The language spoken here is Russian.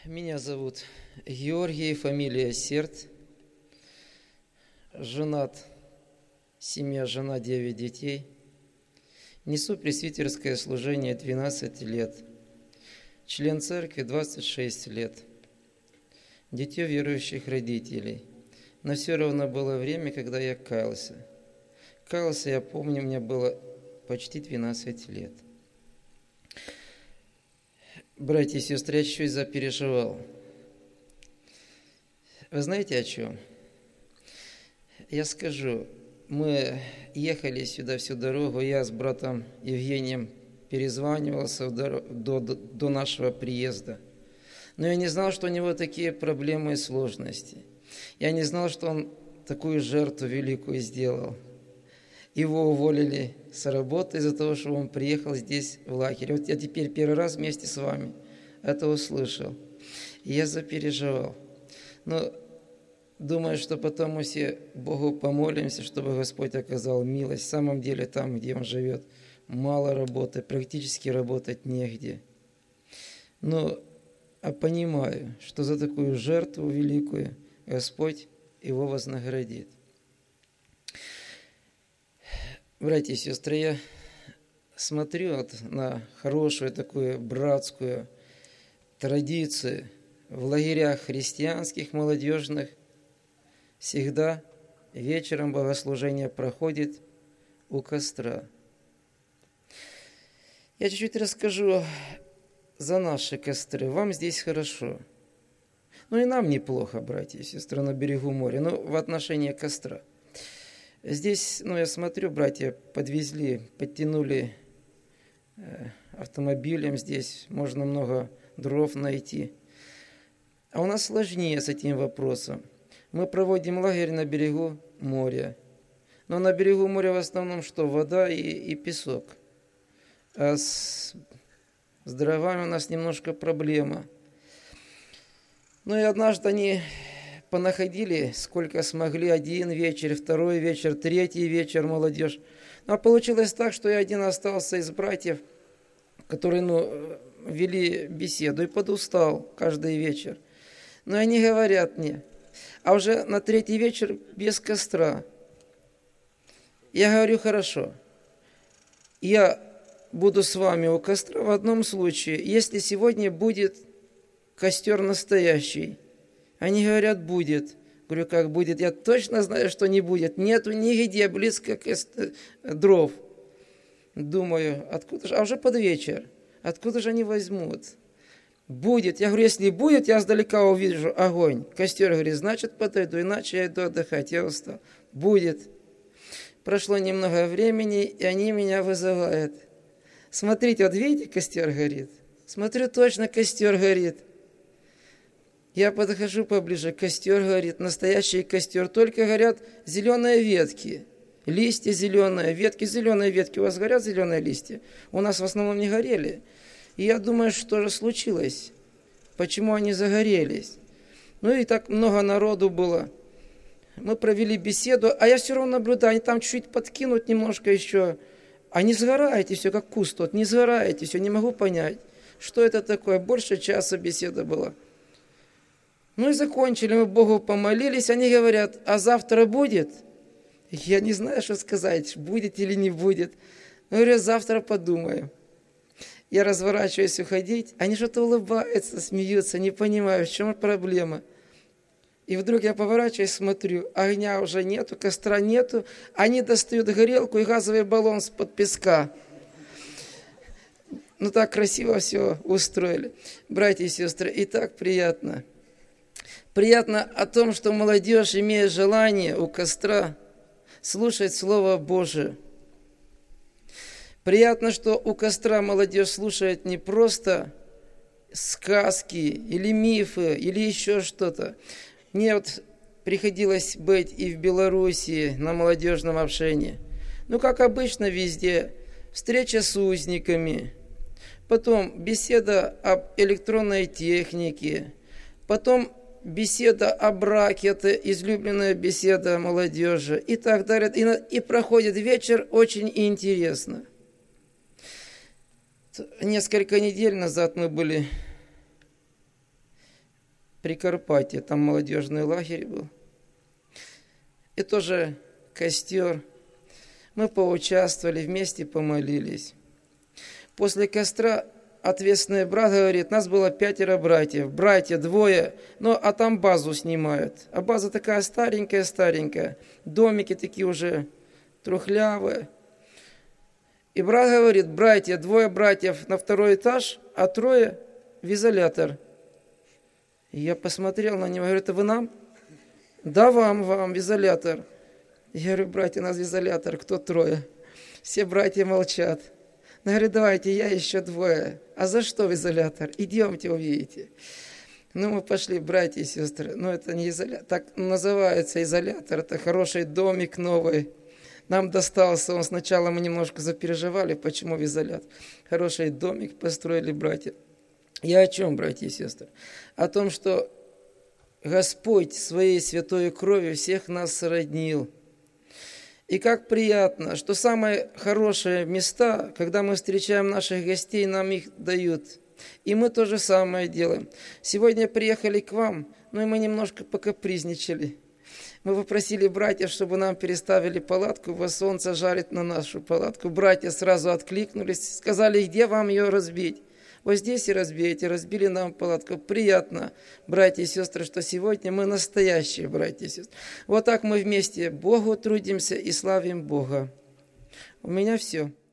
Меня зовут Георгий, фамилия Серд. Женат, семья, жена, 9 детей. Несу пресвитерское служение 12 лет. Член церкви 26 лет. Дитё верующих родителей. Но все равно было время, когда я каялся. Каялся, я помню, мне было почти 12 лет. Братья и сестры, я чуть-чуть запереживал. Вы знаете о чем? Я скажу, мы ехали сюда всю дорогу, я с братом Евгением перезванивался до нашего приезда. Но я не знал, что у него такие проблемы и сложности. Я не знал, что он такую жертву великую сделал. Его уволили с работы из-за того, что он приехал здесь в лагерь. Вот я теперь первый раз вместе с вами это услышал. И я запереживал. Но думаю, что потом мы все Богу помолимся, чтобы Господь оказал милость. В самом деле, там, где он живет, мало работы, практически работать негде. Но понимаю, что за такую жертву великую Господь его вознаградит. Братья и сестры, я смотрю на хорошую такую братскую традицию в лагерях христианских, молодежных. Всегда вечером богослужение проходит у костра. Я чуть-чуть расскажу за наши костры. Вам здесь хорошо. Ну и нам неплохо, братья и сестры, на берегу моря, но в отношении костра. Здесь, я смотрю, братья подвезли, подтянули автомобилем здесь, можно много дров найти. А у нас сложнее с этим вопросом. Мы проводим лагерь на берегу моря. Но на берегу моря в основном что? Вода и песок. А с дровами у нас немножко проблема. Ну и однажды они понаходили, сколько смогли, один вечер, второй вечер, третий вечер, молодежь. А получилось так, что я один остался из братьев, которые, вели беседу, и подустал каждый вечер. Но они говорят мне, а уже на третий вечер без костра. Я говорю, хорошо, я буду с вами у костра в одном случае, если сегодня будет костер настоящий. Они говорят, будет. Говорю, как будет? Я точно знаю, что не будет. Нету нигде близко дров. Думаю, откуда же? А уже под вечер. Откуда же они возьмут? Будет. Я говорю, если будет, я сдалека увижу огонь. Костер, говорит, значит, подойду, иначе я иду отдыхать, я устал. Будет. Прошло немного времени, и они меня вызывают. Смотрите, вот видите, костер горит? Смотрю, точно костер горит. Я подхожу поближе, костер горит, настоящий костер, только горят зеленые ветки, листья зеленые, зеленые ветки. У вас горят зеленые листья? У нас в основном не горели. И я думаю, что же случилось? Почему они загорелись? И так много народу было. Мы провели беседу, а я все равно наблюдаю, они там чуть-чуть подкинут немножко еще. А не сгораете все, как куст тот, не сгораете все, не могу понять, что это такое. Больше часа беседа была. И закончили, мы Богу помолились, они говорят, а завтра будет? Я не знаю, что сказать, будет или не будет. Говорю, завтра подумаю. Я разворачиваюсь уходить, они что-то улыбаются, смеются, не понимаю, в чем проблема. И вдруг я поворачиваюсь, смотрю, огня уже нету, костра нету, они достают горелку и газовый баллон с-под песка. Так красиво все устроили. Братья и сестры, и так приятно. Приятно о том, что молодежь имеет желание у костра слушать Слово Божие. Приятно, что у костра молодежь слушает не просто сказки или мифы, или еще что-то. Мне приходилось быть и в Белоруссии на молодежном общении. Как обычно везде, встреча с узниками, потом беседа об электронной технике, потом беседа о браке, это излюбленная беседа молодежи и так далее. И проходит вечер очень интересно. Несколько недель назад мы были Прикарпатье, там молодежный лагерь был. И тоже костер. Мы поучаствовали, вместе помолились. После костра ответственный брат говорит, нас было 5 братьев, братья 2, а там базу снимают. А база такая старенькая, домики такие уже трухлявые. И брат говорит, братья, 2 братьев на 2 этаж, а 3 в изолятор. И я посмотрел на него, говорю, это вы нам? Да, вам, в изолятор. Я говорю, братья, нас в изолятор, кто 3? Все братья молчат. Я говорю, давайте, я еще 2. А за что в изолятор? Идемте, увидите. Мы пошли, братья и сестры. Это не изолятор, так называется изолятор. Это хороший домик новый. Нам достался он. Сначала мы немножко запереживали, почему в изолятор. Хороший домик построили братья. Я о чем, братья и сестры? О том, что Господь своей святой кровью всех нас сроднил. И как приятно, что самые хорошие места, когда мы встречаем наших гостей, нам их дают. И мы то же самое делаем. Сегодня приехали к вам, и мы немножко покапризничали. Мы попросили братьев, чтобы нам переставили палатку, во солнце жарит на нашу палатку. Братья сразу откликнулись, сказали, где вам ее разбить? Вот здесь и разбейте, разбили нам палатку. Приятно, братья и сестры, что сегодня мы настоящие братья и сестры. Вот так мы вместе Богу трудимся и славим Бога. У меня все.